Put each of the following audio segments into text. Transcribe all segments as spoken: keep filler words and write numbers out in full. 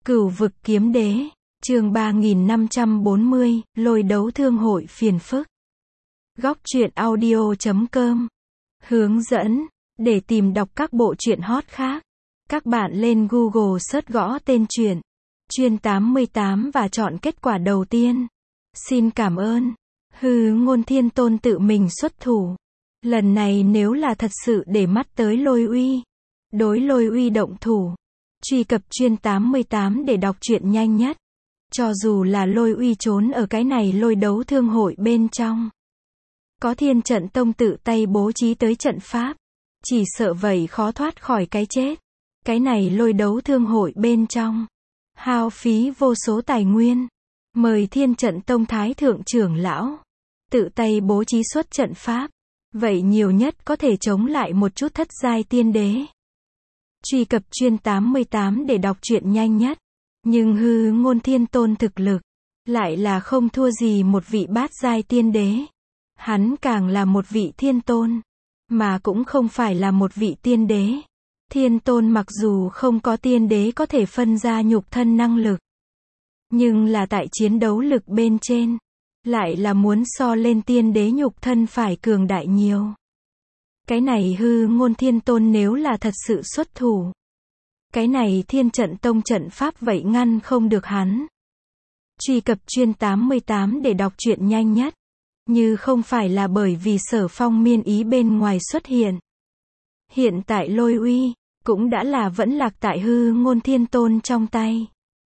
Cửu vực kiếm đế, chương ba nghìn năm trăm bốn mươi, lôi đấu thương hội phiền phức. Góc truyện audio chấm com. Hướng dẫn, để tìm đọc các bộ truyện hot khác, các bạn lên Google search gõ tên truyện, Chuyên tám mươi tám và chọn kết quả đầu tiên. Xin cảm ơn. Hư Ngôn Thiên Tôn tự mình xuất thủ. Lần này nếu là thật sự để mắt tới Lôi Uy, đối Lôi Uy động thủ. Truy cập Chuyên tám mươi tám để đọc truyện nhanh nhất. Cho dù là Lôi Uy trốn ở cái này lôi đấu thương hội bên trong, có Thiên Trận Tông tự tay bố trí tới trận pháp, chỉ sợ vậy khó thoát khỏi cái chết. Cái này lôi đấu thương hội bên trong, hao phí vô số tài nguyên, mời Thiên Trận Tông Thái Thượng trưởng lão, tự tay bố trí xuất trận pháp, vậy nhiều nhất có thể chống lại một chút thất giai tiên đế. Truy cập Chuyên tám mươi tám để đọc truyện nhanh nhất. Nhưng Hư Ngôn Thiên Tôn thực lực, lại là không thua gì một vị bát giai tiên đế. Hắn càng là một vị thiên tôn, mà cũng không phải là một vị tiên đế. Thiên tôn mặc dù không có tiên đế có thể phân ra nhục thân năng lực, nhưng là tại chiến đấu lực bên trên, lại là muốn so lên tiên đế nhục thân phải cường đại nhiều. Cái này Hư Ngôn Thiên Tôn nếu là thật sự xuất thủ, cái này Thiên Trận Tông trận pháp vậy ngăn không được hắn. Truy cập Chuyên tám mươi tám để đọc truyện nhanh nhất. Như không phải là bởi vì Sở Phong miên ý bên ngoài xuất hiện, hiện tại Lôi Uy cũng đã là vẫn lạc tại Hư Ngôn Thiên Tôn trong tay.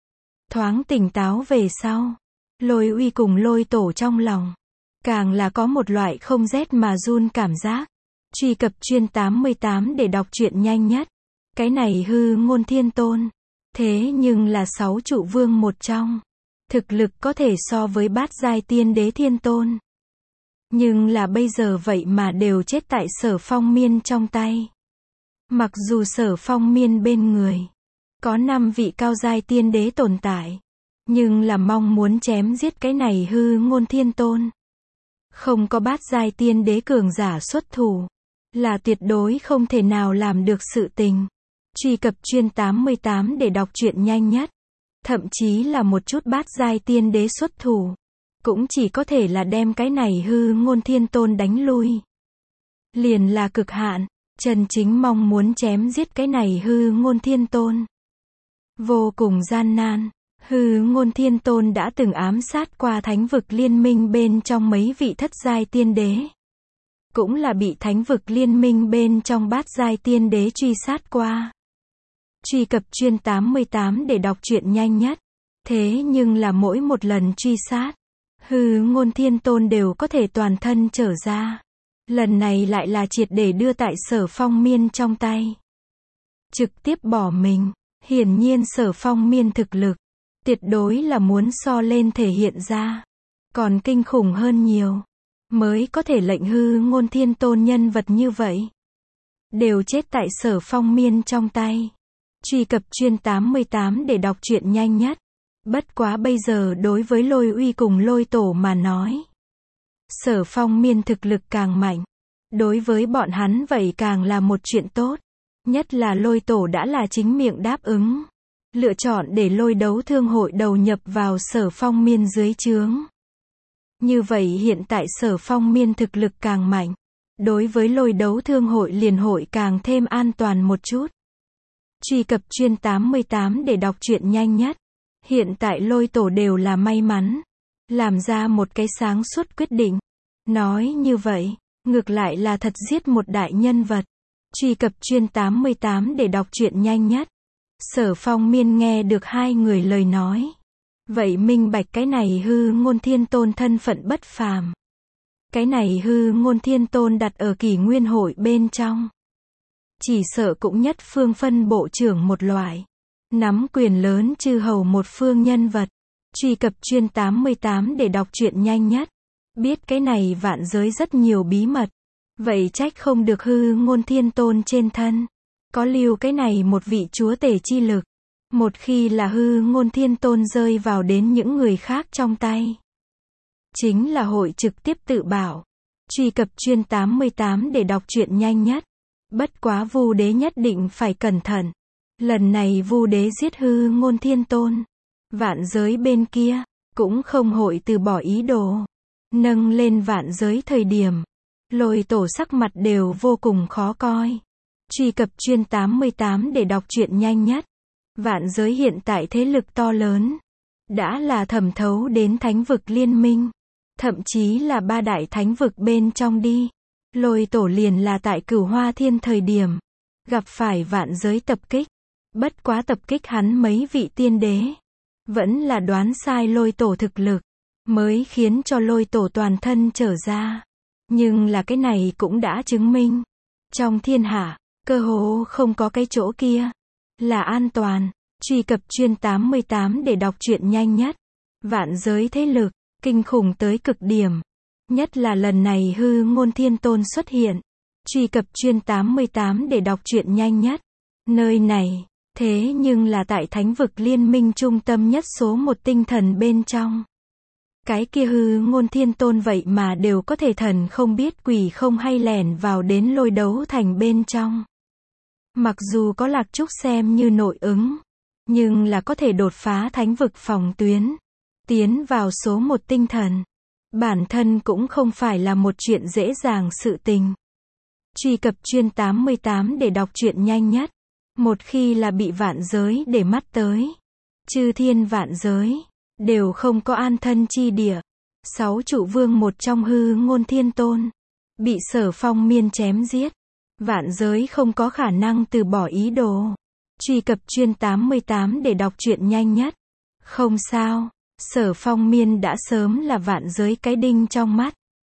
Thoáng tỉnh táo về sau, Lôi Uy cùng Lôi Tổ trong lòng, càng là có một loại không rét mà run cảm giác. Truy cập Chuyên tám mươi tám để đọc truyện nhanh nhất. Cái này Hư Ngôn Thiên Tôn, thế nhưng là sáu trụ vương một trong, thực lực có thể so với bát giai tiên đế thiên tôn. Nhưng là bây giờ vậy mà đều chết tại Sở Phong miên trong tay. Mặc dù Sở Phong miên bên người có năm vị cao giai tiên đế tồn tại, nhưng là mong muốn chém giết cái này Hư Ngôn Thiên Tôn, không có bát giai tiên đế cường giả xuất thủ, là tuyệt đối không thể nào làm được sự tình. Truy cập Chuyên tám mươi tám để đọc truyện nhanh nhất. Thậm chí là một chút bát giai tiên đế xuất thủ, cũng chỉ có thể là đem cái này Hư Ngôn Thiên Tôn đánh lui. Liền là cực hạn, chân chính mong muốn chém giết cái này Hư Ngôn Thiên Tôn, vô cùng gian nan. Hư Ngôn Thiên Tôn đã từng ám sát qua thánh vực liên minh bên trong mấy vị thất giai tiên đế, cũng là bị thánh vực liên minh bên trong bát giai tiên đế truy sát qua. Truy cập Chuyên tám mươi tám để đọc truyện nhanh nhất. Thế nhưng là mỗi một lần truy sát, Hư Ngôn Thiên Tôn đều có thể toàn thân trở ra. Lần này lại là triệt để đưa tại Sở Phong miên trong tay, trực tiếp bỏ mình. Hiển nhiên Sở Phong miên thực lực, tuyệt đối là muốn so lên thể hiện ra, còn kinh khủng hơn nhiều, mới có thể lệnh Hư Ngôn Thiên Tôn nhân vật như vậy đều chết tại Sở Phong miên trong tay. Truy cập Chuyên tám mươi tám để đọc truyện nhanh nhất. Bất quá bây giờ đối với Lôi Uy cùng Lôi Tổ mà nói, Sở Phong miên thực lực càng mạnh, đối với bọn hắn vậy càng là một chuyện tốt. Nhất là Lôi Tổ đã là chính miệng đáp ứng, lựa chọn để lôi đấu thương hội đầu nhập vào Sở Phong miên dưới trướng. Như vậy hiện tại Sở Phong miên thực lực càng mạnh, đối với lôi đấu thương hội liền hội càng thêm an toàn một chút. Truy cập Chuyên tám mươi tám để đọc truyện nhanh nhất. Hiện tại Lôi Tổ đều là may mắn, làm ra một cái sáng suốt quyết định. Nói như vậy, ngược lại là thật giết một đại nhân vật. Truy cập Chuyên tám mươi tám để đọc truyện nhanh nhất. Sở Phong miên nghe được hai người lời nói, vậy minh bạch cái này Hư Ngôn Thiên Tôn thân phận bất phàm. Cái này Hư Ngôn Thiên Tôn đặt ở Kỷ Nguyên hội bên trong, chỉ sợ cũng nhất phương phân bộ trưởng một loại, nắm quyền lớn chư hầu một phương nhân vật. Truy cập Chuyên tám mươi tám để đọc truyện nhanh nhất. Biết cái này vạn giới rất nhiều bí mật, vậy trách không được Hư Ngôn Thiên Tôn trên thân có lưu cái này một vị chúa tể chi lực. Một khi là Hư Ngôn Thiên Tôn rơi vào đến những người khác trong tay, chính là hội trực tiếp tự bảo. Truy cập Chuyên tám mươi tám để đọc truyện nhanh nhất. Bất quá Vu Đế nhất định phải cẩn thận. Lần này Vu Đế giết hư ngôn thiên tôn. Vạn giới bên kia, cũng không hội từ bỏ ý đồ. Nâng lên vạn giới thời điểm, Lôi Tổ sắc mặt đều vô cùng khó coi. Truy cập chuyên tám mươi tám để đọc truyện nhanh nhất. Vạn giới hiện tại thế lực to lớn, đã là thẩm thấu đến thánh vực liên minh, thậm chí là ba đại thánh vực bên trong đi. Lôi Tổ liền là tại Cửu Hoa Thiên thời điểm, gặp phải vạn giới tập kích. Bất quá tập kích hắn mấy vị tiên đế, vẫn là đoán sai Lôi Tổ thực lực, mới khiến cho Lôi Tổ toàn thân trở ra. Nhưng là cái này cũng đã chứng minh, trong thiên hạ, cơ hồ không có cái chỗ kia là an toàn. Truy cập chuyên tám mươi tám để đọc truyện nhanh nhất. Vạn giới thế lực, kinh khủng tới cực điểm. Nhất là lần này hư ngôn thiên tôn xuất hiện. Truy cập chuyên tám mươi tám để đọc truyện nhanh nhất. Nơi này, thế nhưng là tại thánh vực liên minh trung tâm nhất số một tinh thần bên trong. Cái kia hư ngôn thiên tôn vậy mà đều có thể thần không biết quỷ không hay lẻn vào đến lôi đấu thành bên trong. Mặc dù có Lạc Trúc xem như nội ứng, nhưng là có thể đột phá thánh vực phòng tuyến, tiến vào số một tinh thần. Bản thân cũng không phải là một chuyện dễ dàng sự tình. Truy cập chuyên tám mươi tám để đọc truyện nhanh nhất. Một khi là bị vạn giới để mắt tới, chư thiên vạn giới, đều không có an thân chi địa. Sáu trụ vương một trong hư ngôn thiên tôn, bị Sở Phong Miên chém giết. Vạn giới không có khả năng từ bỏ ý đồ. Truy cập chuyên tám mươi tám để đọc truyện nhanh nhất. Không sao, Sở Phong Miên đã sớm là vạn giới cái đinh trong mắt.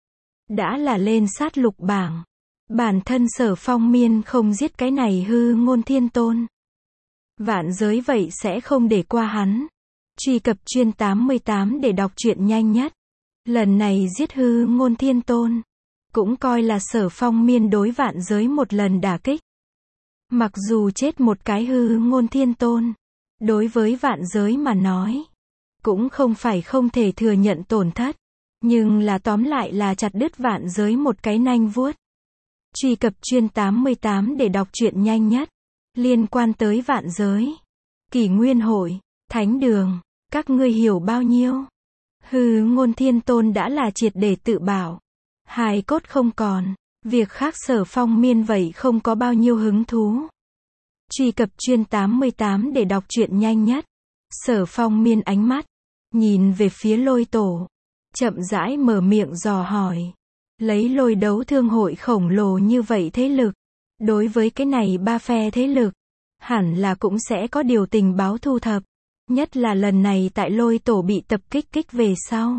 Đã là lên sát lục bảng. Bản thân Sở Phong Miên không giết cái này hư ngôn thiên tôn, vạn giới vậy sẽ không để qua hắn. Truy cập chuyên tám mươi tám để đọc truyện nhanh nhất. Lần này giết hư ngôn thiên tôn, cũng coi là Sở Phong Miên đối vạn giới một lần đả kích. Mặc dù chết một cái hư ngôn thiên tôn, đối với vạn giới mà nói, cũng không phải không thể thừa nhận tổn thất, nhưng là tóm lại là chặt đứt vạn giới một cái nanh vuốt. Truy cập chuyên tám mươi tám để đọc truyện nhanh nhất. Liên quan tới vạn giới, Kỷ Nguyên Hội, Thánh Đường, các ngươi hiểu bao nhiêu? Hư ngôn thiên tôn đã là triệt để tự bảo, hài cốt không còn, việc khác Sở Phong Miên vậy không có bao nhiêu hứng thú. Truy cập chuyên tám mươi tám để đọc truyện nhanh nhất. Sở Phong Miên ánh mắt nhìn về phía Lôi Tổ, chậm rãi mở miệng dò hỏi. Lấy lôi đấu thương hội khổng lồ như vậy thế lực, đối với cái này ba phe thế lực, hẳn là cũng sẽ có điều tình báo thu thập. Nhất là lần này tại Lôi Tổ bị tập kích kích về sau,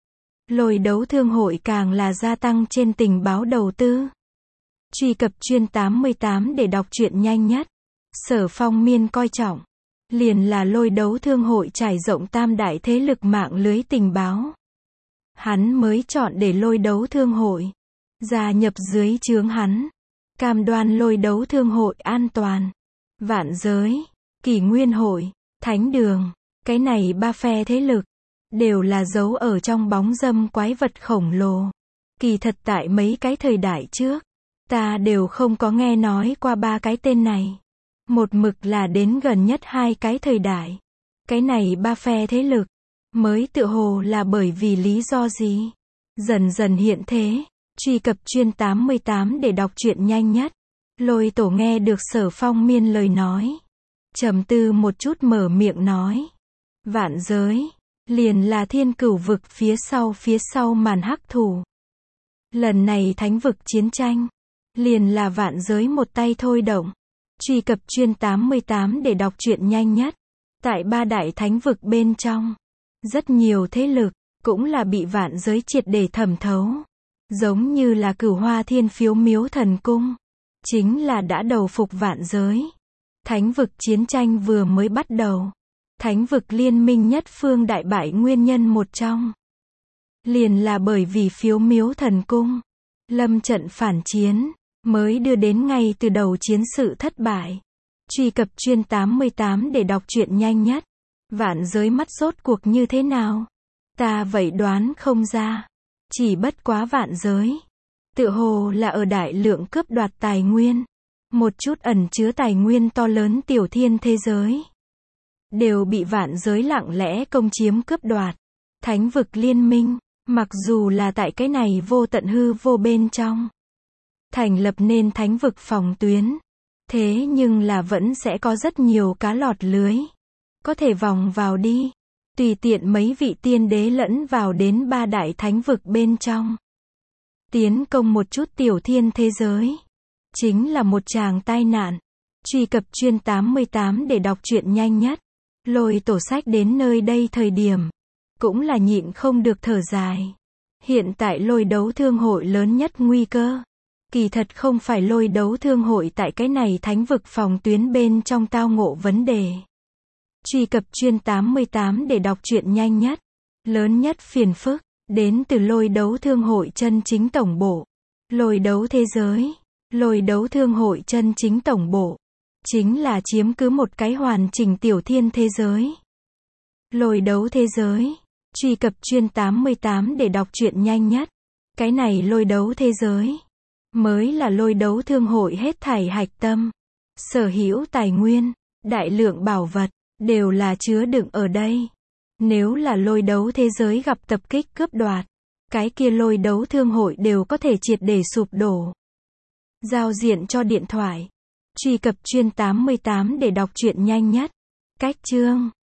lôi đấu thương hội càng là gia tăng trên tình báo đầu tư. Truy cập chuyên tám mươi tám để đọc truyện nhanh nhất. Sở Phong Miên coi trọng, liền là lôi đấu thương hội trải rộng tam đại thế lực mạng lưới tình báo. Hắn mới chọn để lôi đấu thương hội gia nhập dưới trướng hắn, cam đoan lôi đấu thương hội an toàn. Vạn giới, Kỷ Nguyên Hội, Thánh Đường, cái này ba phe thế lực, đều là giấu ở trong bóng râm quái vật khổng lồ. Kỳ thật tại mấy cái thời đại trước, ta đều không có nghe nói qua ba cái tên này. Một mực là đến gần nhất hai cái thời đại, cái này ba phe thế lực, mới tự hồ là bởi vì lý do gì, dần dần hiện thế. Truy cập chuyên tám mươi tám để đọc truyện nhanh nhất. Lôi Tổ nghe được Sở Phong Miên lời nói, trầm tư một chút mở miệng nói. Vạn giới, liền là thiên cửu vực phía sau phía sau màn hắc thủ. Lần này thánh vực chiến tranh, liền là vạn giới một tay thôi động. Truy cập chuyên tám mươi tám để đọc truyện nhanh nhất. Tại ba đại thánh vực bên trong, rất nhiều thế lực, cũng là bị vạn giới triệt để thẩm thấu. Giống như là Cửu Hoa Thiên Phiếu Miếu Thần Cung, chính là đã đầu phục vạn giới. Thánh vực chiến tranh vừa mới bắt đầu, thánh vực liên minh nhất phương đại bại nguyên nhân một trong, liền là bởi vì Phiếu Miếu Thần Cung lâm trận phản chiến, mới đưa đến ngay từ đầu chiến sự thất bại. Truy cập chuyên tám mươi tám để đọc truyện nhanh nhất. Vạn giới mắt rốt cuộc như thế nào? Ta vậy đoán không ra. Chỉ bất quá vạn giới, tự hồ là ở đại lượng cướp đoạt tài nguyên, một chút ẩn chứa tài nguyên to lớn tiểu thiên thế giới, đều bị vạn giới lặng lẽ công chiếm cướp đoạt. Thánh vực liên minh, mặc dù là tại cái này vô tận hư vô bên trong, thành lập nên thánh vực phòng tuyến, thế nhưng là vẫn sẽ có rất nhiều cá lọt lưới, có thể vòng vào đi, tùy tiện mấy vị tiên đế lẫn vào đến ba đại thánh vực bên trong, tiến công một chút tiểu thiên thế giới, chính là một tràng tai nạn. Truy cập chuyên tám mươi tám để đọc truyện nhanh nhất. Lôi tổ sách đến nơi đây thời điểm, cũng là nhịn không được thở dài. Hiện tại lôi đấu thương hội lớn nhất nguy cơ, kỳ thật không phải lôi đấu thương hội tại cái này thánh vực phòng tuyến bên trong tao ngộ vấn đề. Truy cập chuyên tám mươi tám để đọc truyện nhanh nhất. Lớn nhất phiền phức, đến từ lôi đấu thương hội chân chính tổng bộ. Lôi đấu thế giới, lôi đấu thương hội chân chính tổng bộ, chính là chiếm cứ một cái hoàn chỉnh tiểu thiên thế giới. Lôi đấu thế giới, truy cập chuyên tám mươi tám để đọc truyện nhanh nhất. Cái này lôi đấu thế giới, mới là lôi đấu thương hội hết thảy hạch tâm. Sở hữu tài nguyên, đại lượng bảo vật, đều là chứa đựng ở đây. Nếu là lôi đấu thế giới gặp tập kích cướp đoạt, cái kia lôi đấu thương hội đều có thể triệt để sụp đổ. Giao diện cho điện thoại. Truy cập chuyên tám mươi tám để đọc truyện nhanh nhất. Cách chương